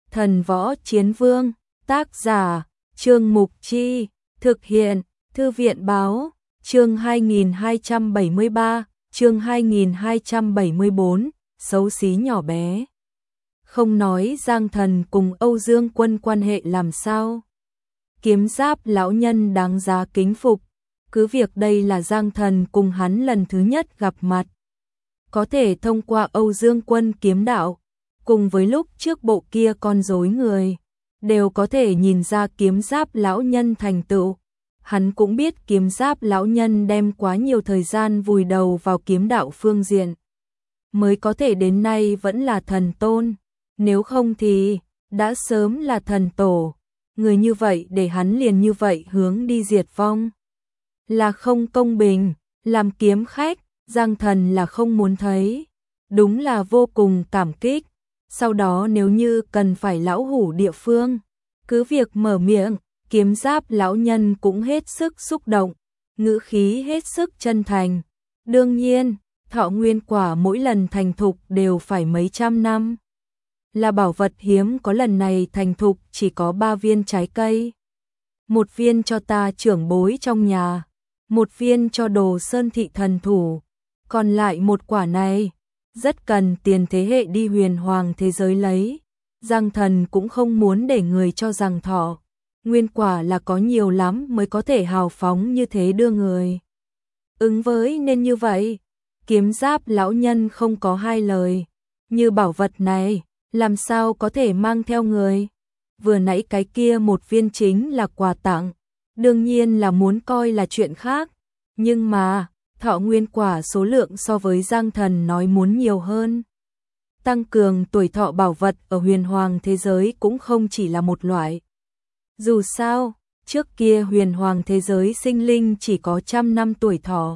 Thần Võ Chiến Vương, tác giả, Trương Mục Chi, thực hiện, Thư viện Báo, chương 2273, chương 2274, xấu xí nhỏ bé. Không nói Giang Thần cùng Âu Dương Quân quan hệ làm sao. Kiếm Giáp lão nhân đáng giá kính phục, cứ việc đây là Giang Thần cùng hắn lần thứ nhất gặp mặt. Có thể thông qua Âu Dương Quân kiếm đạo, cùng với lúc trước bộ kia con rối người, đều có thể nhìn ra Kiếm Giáp lão nhân thành tựu. Hắn cũng biết Kiếm Giáp lão nhân đem quá nhiều thời gian vùi đầu vào kiếm đạo phương diện, mới có thể đến nay vẫn là thần tôn, nếu không thì đã sớm là thần tổ. Người như vậy để hắn liền như vậy hướng đi diệt vong, là không công bình. Làm kiếm khách, Giang Thần là không muốn thấy, đúng là vô cùng cảm kích. Sau đó nếu như cần phải lão hủ địa phương, cứ việc mở miệng. Kiếm Giáp lão nhân cũng hết sức xúc động, ngữ khí hết sức chân thành. Đương nhiên, thọ nguyên quả mỗi lần thành thục đều phải mấy trăm năm. Là bảo vật hiếm có, lần này thành thục chỉ có 3 viên trái cây. Một viên cho ta trưởng bối trong nhà, một viên cho Đồ Sơn thị thần thủ, còn lại một quả này rất cần tiền thế hệ đi huyền hoàng thế giới lấy. Giang Thần cũng không muốn để người cho rằng thọ nguyên quả là có nhiều lắm mới có thể hào phóng như thế đưa người. Ứng với nên như vậy. Kiếm Giáp lão nhân không có hai lời, như bảo vật này làm sao có thể mang theo người. Vừa nãy cái kia một viên chính là quà tặng, đương nhiên là muốn coi là chuyện khác, nhưng mà thọ nguyên quả số lượng so với Giang Thần nói muốn nhiều hơn. Tăng cường tuổi thọ bảo vật ở huyền hoàng thế giới cũng không chỉ là một loại. Dù sao, trước kia huyền hoàng thế giới sinh linh chỉ có 100 năm tuổi thọ.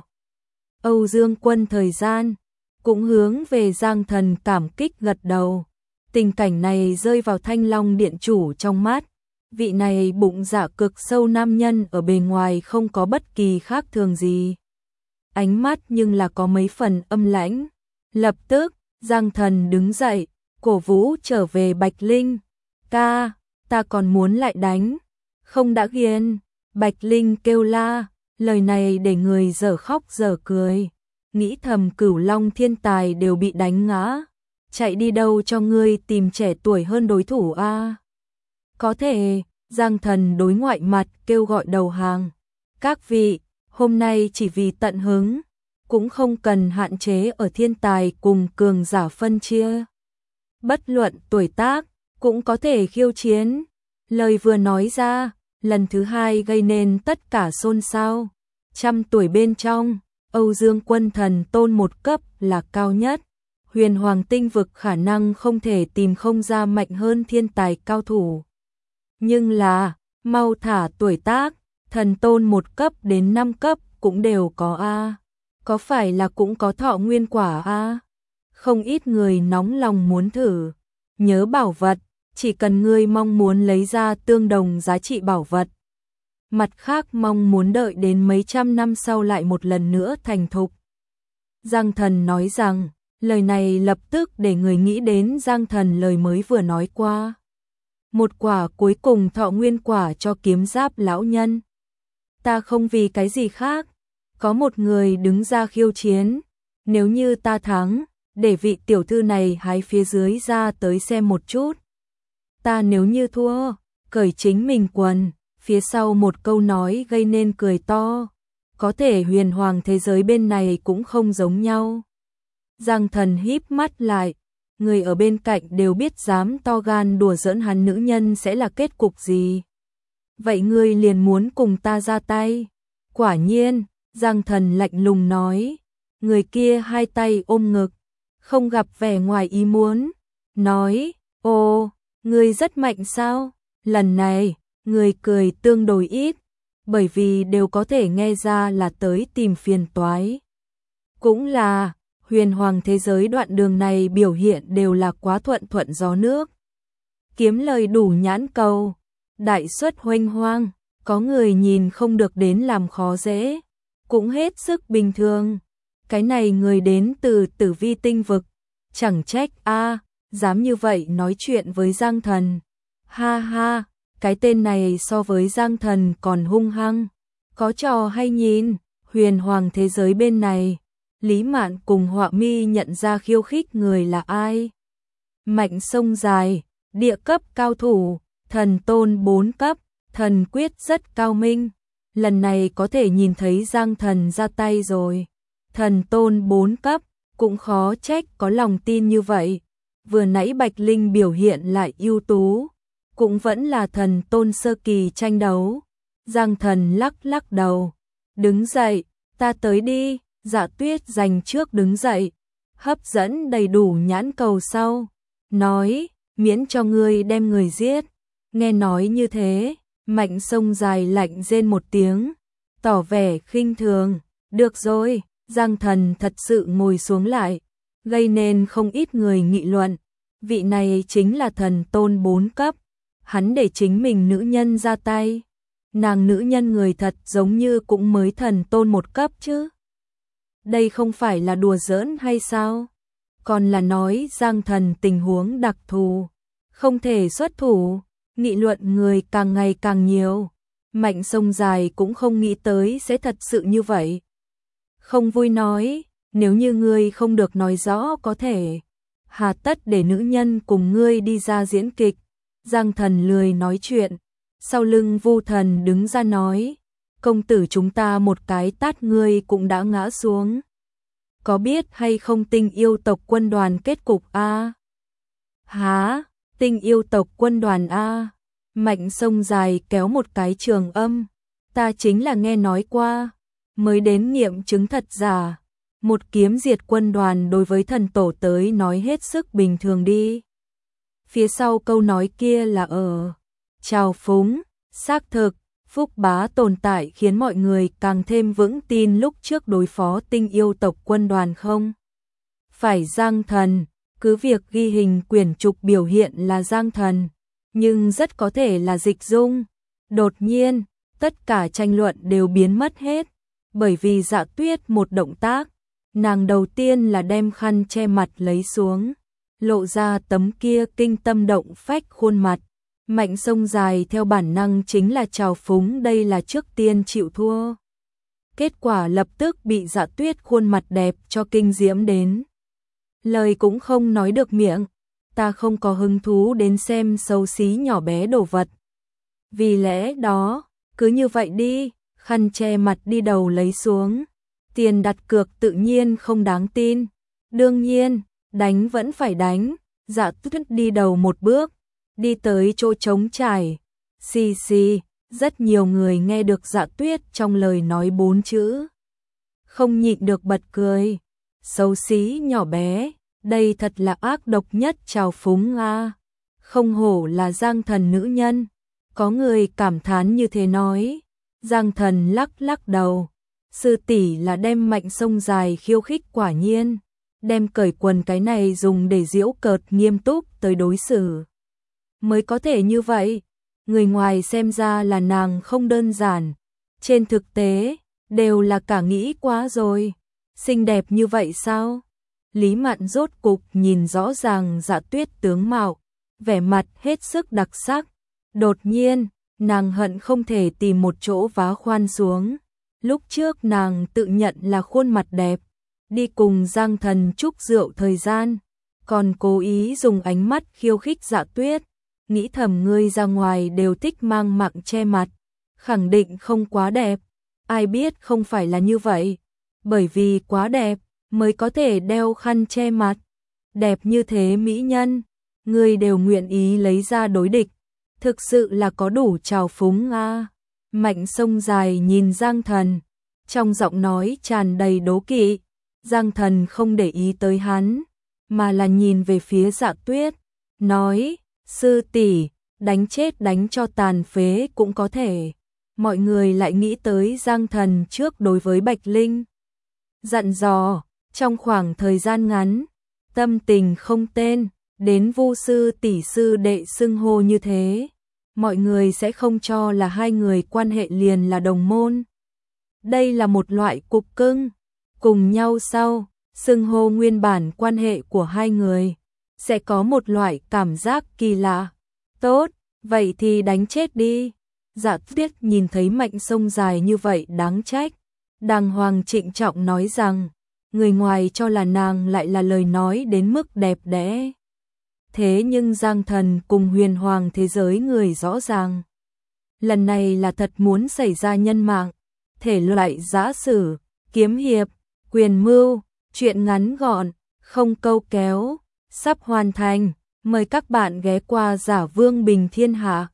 Âu Dương Quân thời gian cũng hướng về Giang Thần cảm kích gật đầu. Tình cảnh này rơi vào Thanh Long điện chủ trong mắt. Vị này bụng dạ cực sâu nam nhân ở bề ngoài không có bất kỳ khác thường gì, ánh mắt nhưng là có mấy phần âm lãnh. Lập tức, Giang Thần đứng dậy, cổ vũ trở về Bạch Linh. Ca, ta còn muốn lại đánh, không đã ghiền. Bạch Linh kêu la, lời này để người dở khóc dở cười. Nghĩ thầm Cửu Long thiên tài đều bị đánh ngã, chạy đi đâu cho ngươi tìm trẻ tuổi hơn đối thủ a? Có thể, Giang Thần đối ngoại mặt kêu gọi đầu hàng. Các vị, hôm nay chỉ vì tận hứng, cũng không cần hạn chế ở thiên tài cùng cường giả phân chia. Bất luận tuổi tác, cũng có thể khiêu chiến. Lời vừa nói ra, lần thứ hai gây nên tất cả xôn xao. 100 tuổi bên trong, Âu Dương Quân thần tôn một cấp là cao nhất. Huyền hoàng tinh vực khả năng không thể tìm không ra mạnh hơn thiên tài cao thủ. Nhưng là, mau thả tuổi tác, thần tôn 1 cấp đến 5 cấp cũng đều có a. Có phải là cũng có thọ nguyên quả a? Không ít người nóng lòng muốn thử. Nhớ bảo vật, chỉ cần ngươi mong muốn lấy ra tương đồng giá trị bảo vật. Mặt khác mong muốn đợi đến mấy trăm năm sau lại một lần nữa thành thục. Giang Thần nói rằng, lời này lập tức để người nghĩ đến Giang Thần lời mới vừa nói qua. Một quả cuối cùng thọ nguyên quả cho Kiếm Giáp lão nhân. Ta không vì cái gì khác, có một người đứng ra khiêu chiến, nếu như ta thắng, để vị tiểu thư này hái phía dưới ra tới xem một chút. Ta nếu như thua, cởi chính mình quần. Phía sau một câu nói gây nên cười to. Có thể huyền hoàng thế giới bên này cũng không giống nhau. Giang Thần híp mắt lại, người ở bên cạnh đều biết dám to gan đùa giỡn hắn nữ nhân sẽ là kết cục gì. Vậy ngươi liền muốn cùng ta ra tay? Quả nhiên, Giang Thần lạnh lùng nói. Người kia hai tay ôm ngực, không gặp vẻ ngoài ý muốn, nói, ồ, ngươi rất mạnh sao? Lần này, người cười tương đối ít, bởi vì đều có thể nghe ra là tới tìm phiền toái. Cũng là, huyền hoàng thế giới đoạn đường này biểu hiện đều là quá thuận thuận gió nước. Kiếm lời đủ nhãn cầu, đại suất huênh hoang, có người nhìn không được đến làm khó dễ, cũng hết sức bình thường. Cái này người đến từ Tử Vi tinh vực, chẳng trách a. dám như vậy nói chuyện với Giang Thần. Ha ha, cái tên này so với Giang Thần còn hung hăng. Có trò hay nhìn, huyền hoàng thế giới bên này. Lý Mạn cùng Họa Mi nhận ra khiêu khích người là ai. Mạnh sông dài, địa cấp cao thủ, thần tôn 4 cấp, thần quyết rất cao minh. Lần này có thể nhìn thấy Giang Thần ra tay rồi. Thần tôn 4 cấp, cũng khó trách có lòng tin như vậy. Vừa nãy Bạch Linh biểu hiện lại ưu tú, cũng vẫn là thần tôn sơ kỳ tranh đấu. Giang Thần lắc lắc đầu, đứng dậy, ta tới đi. Dạ Tuyết dành trước đứng dậy, hấp dẫn đầy đủ nhãn cầu sau, nói, miễn cho ngươi đem người giết. Nghe nói như thế, Mạnh sông dài lạnh rên một tiếng, tỏ vẻ khinh thường. Được rồi, Giang Thần thật sự ngồi xuống lại, gây nên không ít người nghị luận. Vị này chính là thần tôn 4 cấp, hắn để chính mình nữ nhân ra tay. Nàng nữ nhân người thật giống như cũng mới thần tôn 1 cấp chứ. Đây không phải là đùa giỡn hay sao? Còn là nói Giang Thần tình huống đặc thù, không thể xuất thủ. Nghị luận người càng ngày càng nhiều. Mạnh sông dài cũng không nghĩ tới sẽ thật sự như vậy. Không vui nói, nếu như ngươi không được nói rõ có thể, hà tất để nữ nhân cùng ngươi đi ra diễn kịch. Giang Thần lười nói chuyện, sau lưng Vu Thần đứng ra nói, công tử chúng ta một cái tát ngươi cũng đã ngã xuống. Có biết hay không Tinh yêu tộc quân đoàn kết cục a? Hả? Tinh yêu tộc quân đoàn a? Mạnh sông dài kéo một cái trường âm, ta chính là nghe nói qua, mới đến nghiệm chứng thật giả. Một kiếm diệt quân đoàn đối với thần tổ tới nói hết sức bình thường đi. Phía sau câu nói kia là trào phúng, xác thực. Phúc Bá tồn tại khiến mọi người càng thêm vững tin lúc trước đối phó Tinh yêu tộc quân đoàn không. Phải Giang Thần, cứ việc ghi hình quyển trục biểu hiện là Giang Thần, nhưng rất có thể là Dịch Dung. Đột nhiên, tất cả tranh luận đều biến mất hết, bởi vì Dạ Tuyết một động tác, nàng đầu tiên là đem khăn che mặt lấy xuống, lộ ra tấm kia kinh tâm động phách khuôn mặt. Mạnh sông dài theo bản năng chính là trào phúng đây là trước tiên chịu thua. Kết quả lập tức bị Dạ Tuyết khuôn mặt đẹp cho kinh diễm đến. Lời cũng không nói được miệng, ta không có hứng thú đến xem xấu xí nhỏ bé đồ vật. Vì lẽ đó, cứ như vậy đi, khăn che mặt đi đầu lấy xuống. Tiền đặt cược tự nhiên không đáng tin. Đương nhiên, đánh vẫn phải đánh. Dạ Tuyết đi đầu một bước, đi tới chỗ trống trải. Xì xì, rất nhiều người nghe được Dạ Tuyết trong lời nói 4 chữ. Không nhịn được bật cười. Xấu xí nhỏ bé, đây thật là ác độc nhất trào phúng a. Không hổ là Giang Thần nữ nhân. Có người cảm thán như thế nói. Giang Thần lắc lắc đầu. Sư tỷ là đem Mạnh sông dài khiêu khích quả nhiên. Đem cởi quần cái này dùng để giễu cợt nghiêm túc tới đối xử. Mới có thể như vậy. Người ngoài xem ra là nàng không đơn giản. Trên thực tế, đều là cả nghĩ quá rồi. Xinh đẹp như vậy sao? Lý Mạn rốt cục nhìn rõ ràng Dạ Tuyết tướng mạo, vẻ mặt hết sức đặc sắc. Đột nhiên, nàng hận không thể tìm một chỗ vá khoan xuống. Lúc trước nàng tự nhận là khuôn mặt đẹp, đi cùng Giang Thần chúc rượu thời gian, còn cố ý dùng ánh mắt khiêu khích Dạ Tuyết. Nghĩ thầm ngươi ra ngoài đều thích mang mặng che mặt, khẳng định không quá đẹp. Ai biết không phải là như vậy, bởi vì quá đẹp mới có thể đeo khăn che mặt. Đẹp như thế mỹ nhân, ngươi đều nguyện ý lấy ra đối địch, thực sự là có đủ trào phúng a. Mạnh sông dài nhìn Giang Thần, trong giọng nói tràn đầy đố kỵ. Giang Thần không để ý tới hắn, mà là nhìn về phía Dạ Tuyết, nói, sư tỷ, đánh chết đánh cho tàn phế cũng có thể. Mọi người lại nghĩ tới Giang Thần trước đối với Bạch Linh. Dặn dò, trong khoảng thời gian ngắn, tâm tình không tên, đến Vu sư tỷ sư đệ xưng hô như thế, mọi người sẽ không cho là hai người quan hệ liền là đồng môn. Đây là một loại cục cưng, cùng nhau sau, xưng hô nguyên bản quan hệ của hai người. sẽ có một loại cảm giác kỳ lạ. Tốt, vậy thì đánh chết đi. Dạ Tuyết nhìn thấy mệnh sông dài như vậy đáng trách. Đàng hoàng trịnh trọng nói rằng, người ngoài cho là nàng lại là lời nói đến mức đẹp đẽ. Thế nhưng Giang Thần cùng huyền hoàng thế giới người rõ ràng. Lần này là thật muốn xảy ra nhân mạng, thể loại giã sử, kiếm hiệp, quyền mưu, chuyện ngắn gọn, không câu kéo, sắp hoàn thành. Mời các bạn ghé qua Giả Vương Bình Thiên Hạ.